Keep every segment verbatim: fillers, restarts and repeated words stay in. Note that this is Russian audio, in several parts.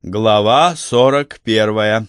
Глава сорок первая.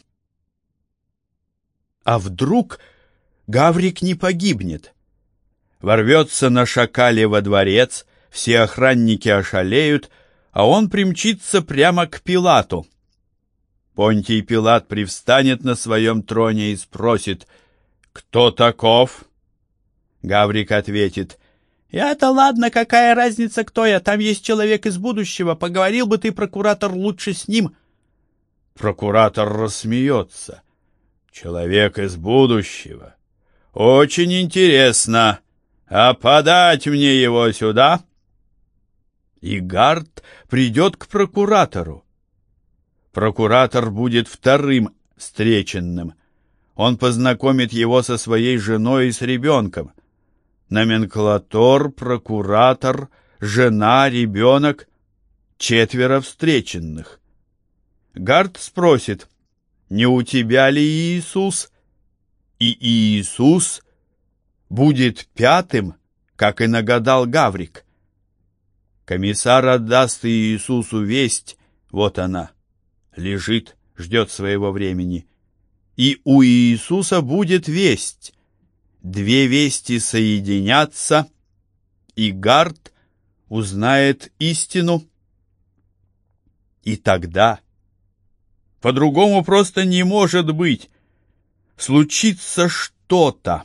А вдруг Гаврик не погибнет? Ворвется на шакале во дворец, все охранники ошалеют, а он примчится прямо к Пилату. Понтий Пилат привстанет на своем троне и спросит: «Кто таков?» Гаврик ответит: «Я-то ладно, какая разница, кто я? Там есть человек из будущего. Поговорил бы ты, прокуратор, лучше с ним». Прокуратор рассмеется. «Человек из будущего? Очень интересно. А подать мне его сюда?» И Гард придет к прокуратору. Прокуратор будет вторым встреченным. Он познакомит его со своей женой и с ребенком. Номенклатор, прокуратор, жена, ребенок — четверо встреченных. Гард спросит: «Не у тебя ли Иисус?» И Иисус будет пятым, как и нагадал Гаврик. Комиссар отдаст Иисусу весть, вот она, лежит, ждет своего времени. И у Иисуса будет весть. Две вести соединятся, и Гард узнает истину. И тогда, по-другому просто не может быть, случится что-то.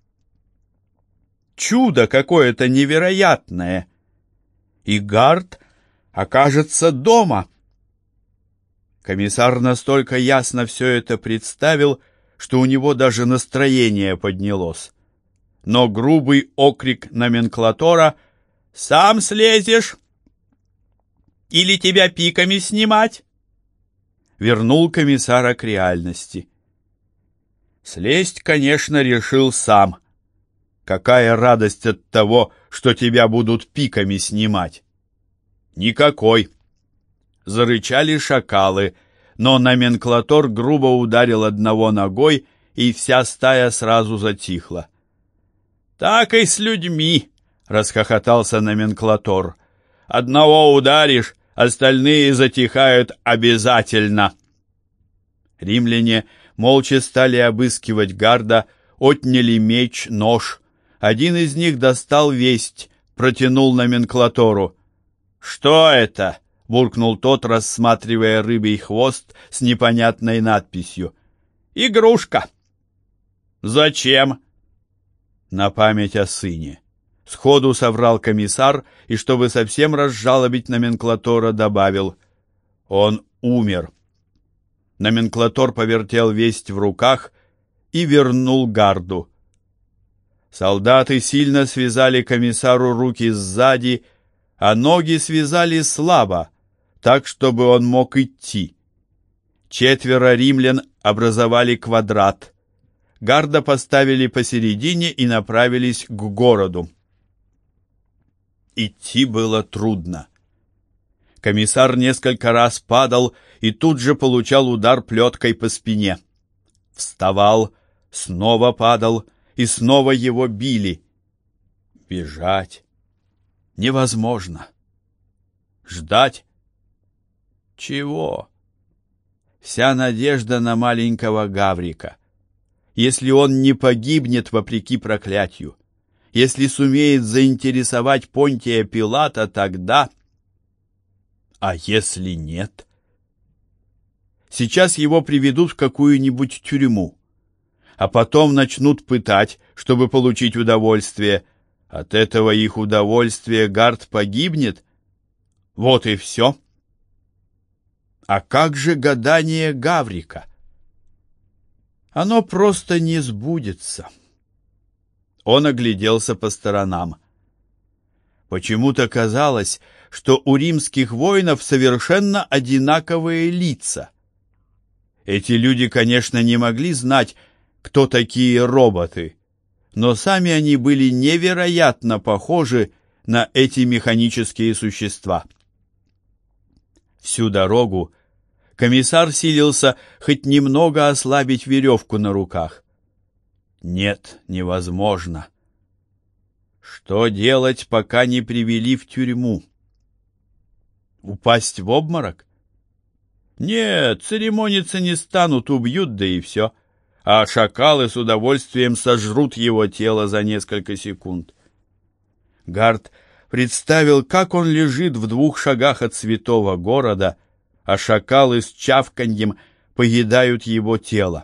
Чудо какое-то невероятное. И Гард окажется дома. Комиссар настолько ясно все это представил, что у него даже настроение поднялось. Но грубый окрик номенклатора: «Сам слезешь? Или тебя пиками снимать?» вернул комиссара к реальности. Слезть, конечно, решил сам. Какая радость от того, что тебя будут пиками снимать? Никакой. Зарычали шакалы, но номенклатор грубо ударил одного ногой, и вся стая сразу затихла. «Так и с людьми!» — расхохотался номенклатор. «Одного ударишь, остальные затихают обязательно». Римляне молча стали обыскивать Гарда, отняли меч, нож. Один из них достал весть, протянул номенклатору. «Что это?» — буркнул тот, рассматривая рыбий хвост с непонятной надписью. «Игрушка». «Зачем?» «На память о сыне». Сходу соврал комиссар, и, чтобы совсем разжалобить номенклатора, добавил: «Он умер». Номенклатор повертел весть в руках и вернул Гарду. Солдаты сильно связали комиссару руки сзади, а ноги связали слабо, так, чтобы он мог идти. Четверо римлян образовали квадрат. Гарда поставили посередине и направились к городу. Идти было трудно. Комиссар несколько раз падал и тут же получал удар плеткой по спине. Вставал, снова падал, и снова его били. Бежать невозможно. Ждать? Чего? Вся надежда на маленького Гаврика. Если он не погибнет вопреки проклятию, если сумеет заинтересовать Понтия Пилата, тогда... А если нет? Сейчас его приведут в какую-нибудь тюрьму, а потом начнут пытать, чтобы получить удовольствие. От этого их удовольствия Гард погибнет? Вот и все. А как же гадание Гаврика? Оно просто не сбудется. Он огляделся по сторонам. Почему-то казалось, что у римских воинов совершенно одинаковые лица. Эти люди, конечно, не могли знать, кто такие роботы, но сами они были невероятно похожи на эти механические существа. Всю дорогу комиссар силился хоть немного ослабить веревку на руках. Нет, невозможно. Что делать, пока не привели в тюрьму? Упасть в обморок? Нет, церемониться не станут, убьют, да и все. А шакалы с удовольствием сожрут его тело за несколько секунд. Гард представил, как он лежит в двух шагах от святого города, а шакалы с чавканьем поедают его тело.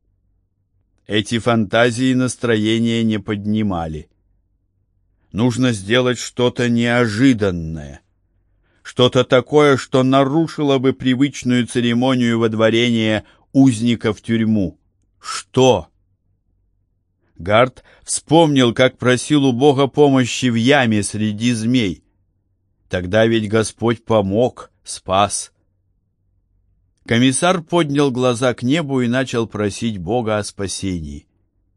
Эти фантазии настроения не поднимали. Нужно сделать что-то неожиданное, что-то такое, что нарушило бы привычную церемонию водворения узника в тюрьму. Что? Гард вспомнил, как просил у Бога помощи в яме среди змей. Тогда ведь Господь помог, спас. Комиссар поднял глаза к небу и начал просить Бога о спасении.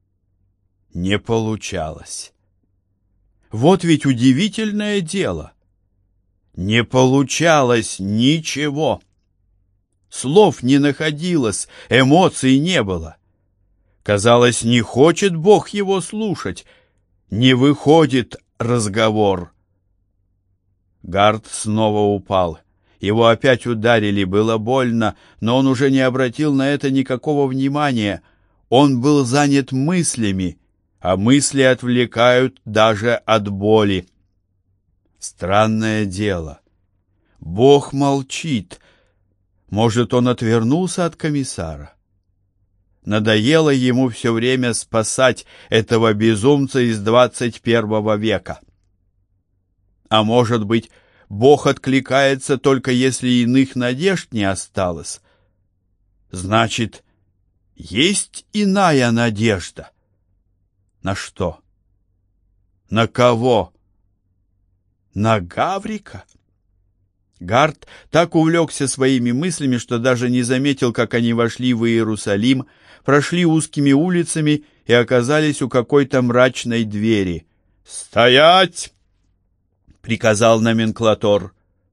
Не получалось. Вот ведь удивительное дело. Не получалось ничего. Слов не находилось, эмоций не было. Казалось, не хочет Бог его слушать. Не выходит разговор. Гард снова упал. Его опять ударили, было больно, но он уже не обратил на это никакого внимания. Он был занят мыслями, а мысли отвлекают даже от боли. Странное дело. Бог молчит. Может, он отвернулся от комиссара? Надоело ему все время спасать этого безумца из двадцать первого века. А может быть, Бог откликается только если иных надежд не осталось? Значит, есть иная надежда. На что? На кого? На Гаврика? Гард так увлекся своими мыслями, что даже не заметил, как они вошли в Иерусалим, прошли узкими улицами и оказались у какой-то мрачной двери. «Стоять!» — приказал номенклатор.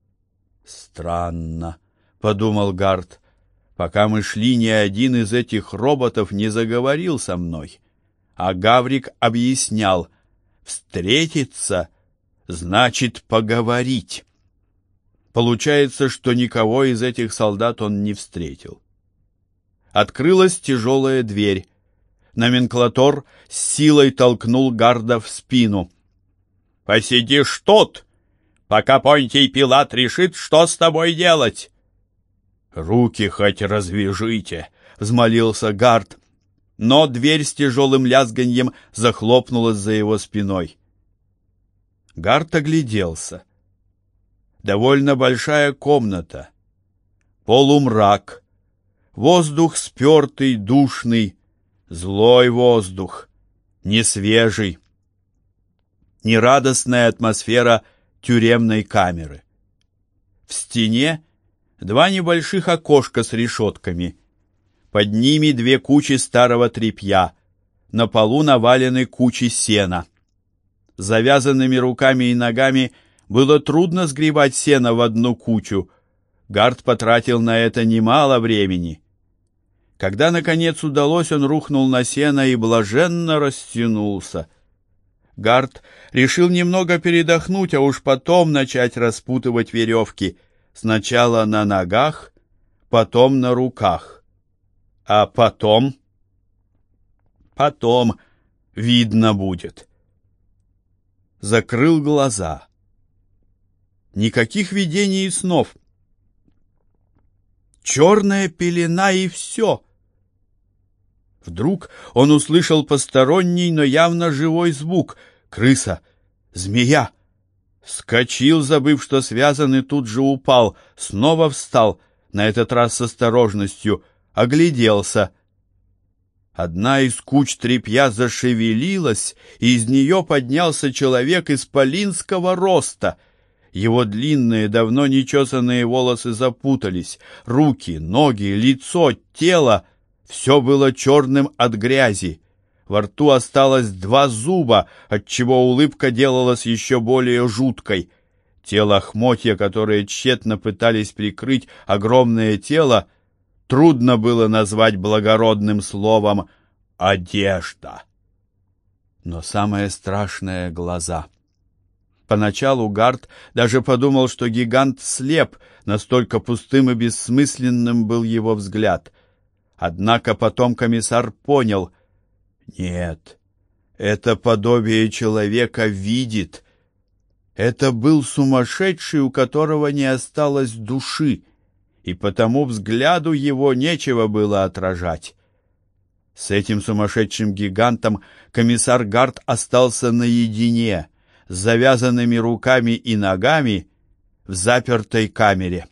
«Странно», — подумал Гард. «Пока мы шли, ни один из этих роботов не заговорил со мной». А Гаврик объяснял: «Встретиться значит поговорить». Получается, что никого из этих солдат он не встретил. Открылась тяжелая дверь. Номенклатор с силой толкнул Гарда в спину. «Посидишь тут, пока Понтий Пилат решит, что с тобой делать». «Руки хоть развяжите», — взмолился Гард, но дверь с тяжелым лязганьем захлопнулась за его спиной. Гард огляделся. Довольно большая комната. Полумрак. Воздух спертый, душный. Злой воздух. Несвежий. Нерадостная атмосфера тюремной камеры. В стене два небольших окошка с решетками. Под ними две кучи старого тряпья. На полу навалены кучи сена. Завязанными руками и ногами было трудно сгребать сено в одну кучу. Гард потратил на это немало времени. Когда, наконец, удалось, он рухнул на сено и блаженно растянулся. Гард решил немного передохнуть, а уж потом начать распутывать веревки. Сначала на ногах, потом на руках. А потом... Потом видно будет. Закрыл глаза. Никаких видений и снов. Черная пелена и все. Вдруг он услышал посторонний, но явно живой звук. Крыса, змея. Вскочил, забыв, что связан, и тут же упал. Снова встал, на этот раз с осторожностью. Огляделся. Одна из куч тряпья зашевелилась, и из нее поднялся человек исполинского роста. Его длинные, давно нечесанные волосы запутались. Руки, ноги, лицо, тело — все было черным от грязи. Во рту осталось два зуба, отчего улыбка делалась еще более жуткой. Те лохмотья, которые тщетно пытались прикрыть огромное тело, трудно было назвать благородным словом «одежда». Но самое страшное — глаза. Поначалу Гард даже подумал, что гигант слеп, настолько пустым и бессмысленным был его взгляд. Однако потом комиссар понял: нет, это подобие человека видит. Это был сумасшедший, у которого не осталось души, и потому взгляду его нечего было отражать. С этим сумасшедшим гигантом комиссар Гард остался наедине, с завязанными руками и ногами, в запертой камере.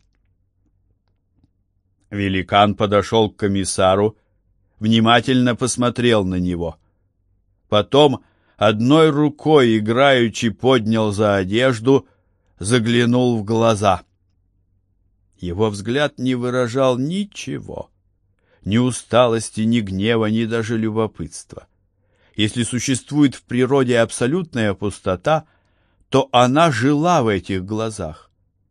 Великан подошел к комиссару, внимательно посмотрел на него. Потом одной рукой играючи поднял за одежду, заглянул в глаза. Его взгляд не выражал ничего, ни усталости, ни гнева, ни даже любопытства. Если существует в природе абсолютная пустота, то она жила в этих глазах.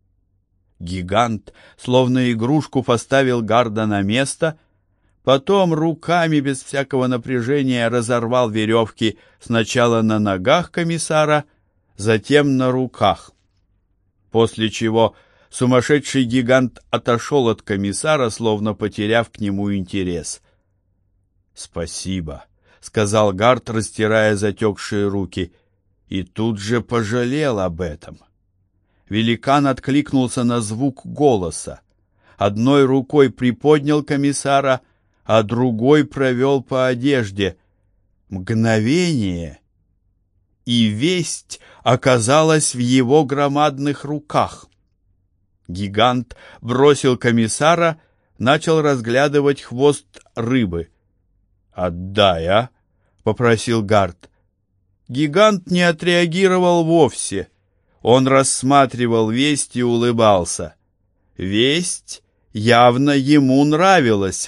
Гигант, словно игрушку, поставил Гарда на место, потом руками без всякого напряжения разорвал веревки сначала на ногах комиссара, затем на руках. После чего сумасшедший гигант отошел от комиссара, словно потеряв к нему интерес. «Спасибо», — сказал Гард, растирая затекшие руки, и тут же пожалел об этом. Великан откликнулся на звук голоса. Одной рукой приподнял комиссара, а другой провел по одежде. Мгновение, и весть оказалась в его громадных руках. Гигант бросил комиссара, начал разглядывать хвост рыбы. «Отдай, а!» — попросил Гард. Гигант не отреагировал вовсе. Он рассматривал весть и улыбался. Весть явно ему нравилась.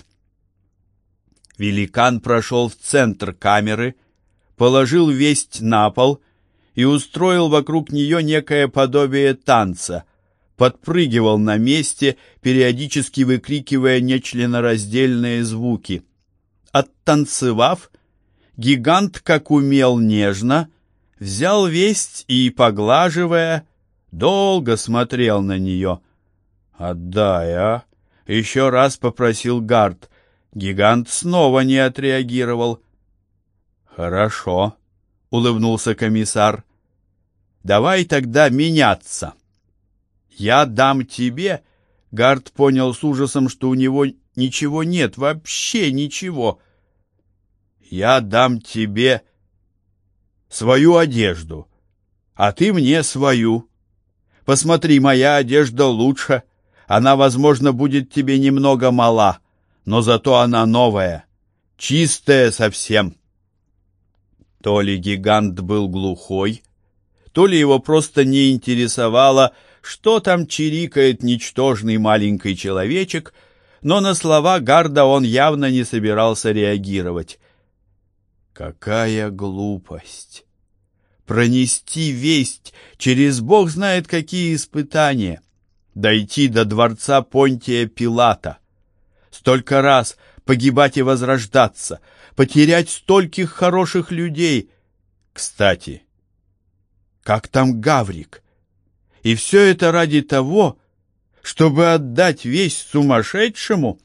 Великан прошел в центр камеры, положил весть на пол и устроил вокруг нее некое подобие танца, подпрыгивал на месте, периодически выкрикивая нечленораздельные звуки. Оттанцевав, гигант, как умел нежно, взял весть и, поглаживая, долго смотрел на нее. «Отдай, а!» — еще раз попросил Гард. Гигант снова не отреагировал. «Хорошо», — улыбнулся комиссар. «Давай тогда меняться. Я дам тебе...» Гард понял с ужасом, что у него ничего нет, вообще ничего. «Я дам тебе свою одежду, а ты мне свою. Посмотри, моя одежда лучше. Она, возможно, будет тебе немного мала, но зато она новая, чистая совсем». То ли гигант был глухой, то ли его просто не интересовало, что там чирикает ничтожный маленький человечек, но на слова Гарда он явно не собирался реагировать. Какая глупость! Пронести весть через бог знает какие испытания, дойти до дворца Понтия Пилата, столько раз погибать и возрождаться, потерять стольких хороших людей. Кстати, как там Гаврик? И все это ради того, чтобы отдать весть сумасшедшему?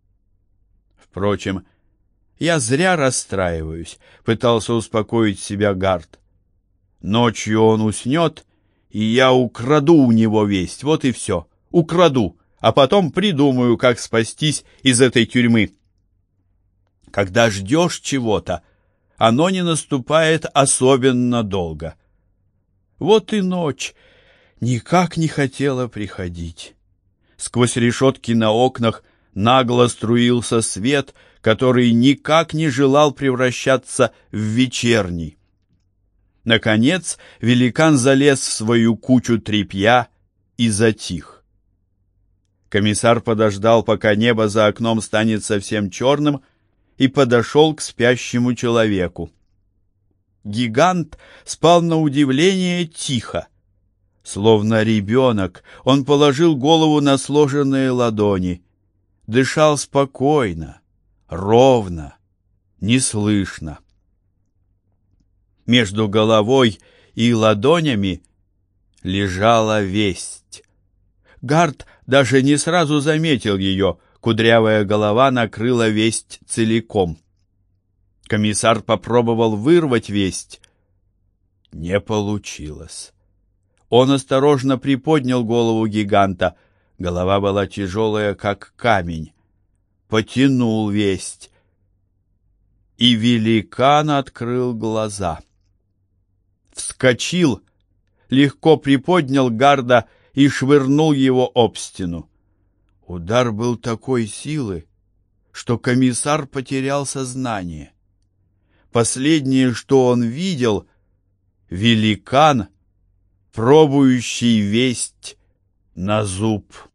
Впрочем, я зря расстраиваюсь, пытался успокоить себя Гард. Ночью он уснет, и я украду у него весть, вот и все, украду, а потом придумаю, как спастись из этой тюрьмы. Когда ждешь чего-то, оно не наступает особенно долго. Вот и ночь никак не хотела приходить. Сквозь решетки на окнах нагло струился свет, который никак не желал превращаться в вечерний. Наконец великан залез в свою кучу тряпья и затих. Комиссар подождал, пока небо за окном станет совсем черным, и подошел к спящему человеку. Гигант спал на удивление тихо. Словно ребенок, он положил голову на сложенные ладони, дышал спокойно, ровно, неслышно. Между головой и ладонями лежала весть. Гард даже не сразу заметил ее, кудрявая голова накрыла весть целиком. Комиссар попробовал вырвать весть. Не получилось. Он осторожно приподнял голову гиганта. Голова была тяжелая, как камень. Потянул весть. И великан открыл глаза. Вскочил, легко приподнял Гарда и швырнул его об стену. Удар был такой силы, что комиссар потерял сознание. Последнее, что он видел, великан, пробующий весть на зуб.